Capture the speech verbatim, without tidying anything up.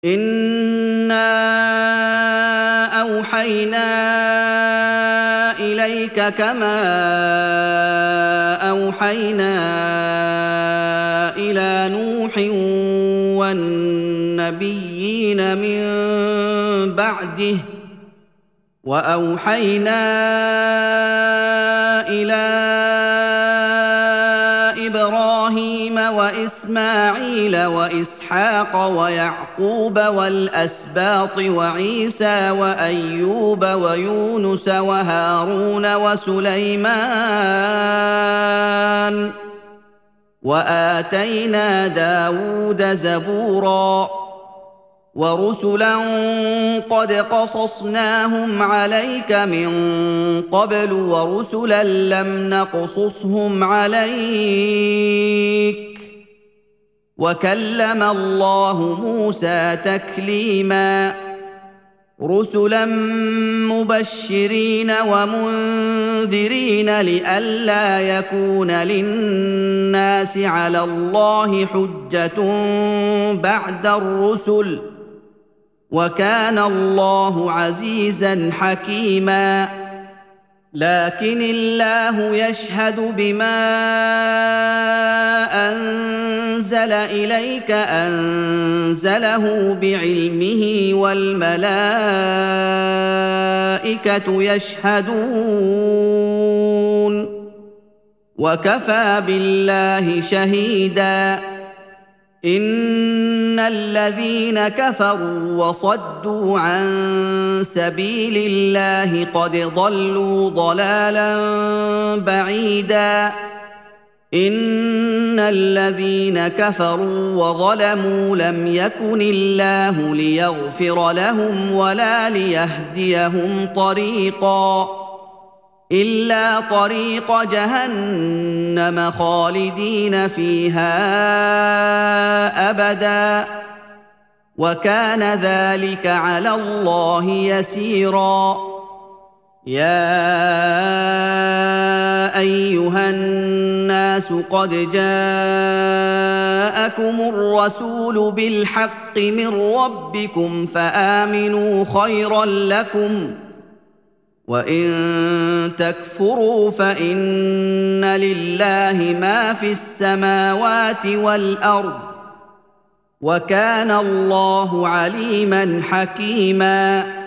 إِنَّا أَوْحَيْنَا إِلَيْكَ كَمَا أَوْحَيْنَا إِلَىٰ نُوحٍ وَالنَّبِيِّينَ مِن بَعْدِهِ ۚ وَأَوْحَيْنَا إِلَىٰ إِبْرَاهِيمَ وَإِسْمَاعِيلَ وَإِسْحَاقَ وَيَعْقُوبَ وَالْأَسْبَاطِ وَعِيسَىٰ وَأَيُّوبَ وَيُونُسَ وَهَارُونَ وَسُلَيْمَانَ ۚ وَآتَيْنَا دَاوُودَ زَبُورًا. وَرُسُلًا قَدْ قَصَصْنَاهُمْ عَلَيْكَ مِن قَبْلُ وَرُسُلًا لَّمْ نَقْصُصْهُمْ عَلَيْكَ ۚ وَكَلَّمَ اللَّهُ مُوسَىٰ تَكْلِيمًا. رُسُلًا مُّبَشِّرِينَ وَمُنذِرِينَ لِئَلَّا يَكُونَ لِلنَّاسِ عَلَى اللَّهِ حُجَّةٌ بَعْدَ الرُّسُلِ ۚ وَكَانَ اللَّهُ عَزِيزًا حَكِيمًا. لَّٰكِنِ اللَّهُ يَشْهَدُ بِمَا أَنزَلَ إِلَيْكَ أَنزَلَهُ بِعِلْمِهِ وَالْمَلَائِكَةُ يَشْهَدُونَ ۚ وَكَفَىٰ بِاللَّهِ شَهِيدًا. إِنَّ الَّذِينَ كَفَرُوا وَصَدُّوا عَن سَبِيلِ اللَّهِ قَدْ ضَلُّوا ضَلَالًا بَعِيدًا. إِنَّ الَّذِينَ كَفَرُوا وَظَلَمُوا لَمْ يَكُنِ اللَّهُ لِيَغْفِرَ لَهُمْ وَلَا لِيَهْدِيَهُمْ طَرِيقًا، إِلَّا طَرِيقَ جَهَنَّمَ خَالِدِينَ فِيهَا أَبَدًا ۚ وَكَانَ ذَٰلِكَ عَلَى اللَّهِ يَسِيرًا. يَا أَيُّهَا النَّاسُ قَدْ جَاءَكُمُ الرَّسُولُ بِالْحَقِّ مِن رَّبِّكُمْ فَآمِنُوا خَيْرًا لَّكُمْ ۚ وَإِن تَكْفُرُوا فَإِنَّ لِلَّهِ مَا فِي السَّمَاوَاتِ وَالْأَرْضِ ۚ وَكَانَ اللَّهُ عَلِيمًا حَكِيمًا.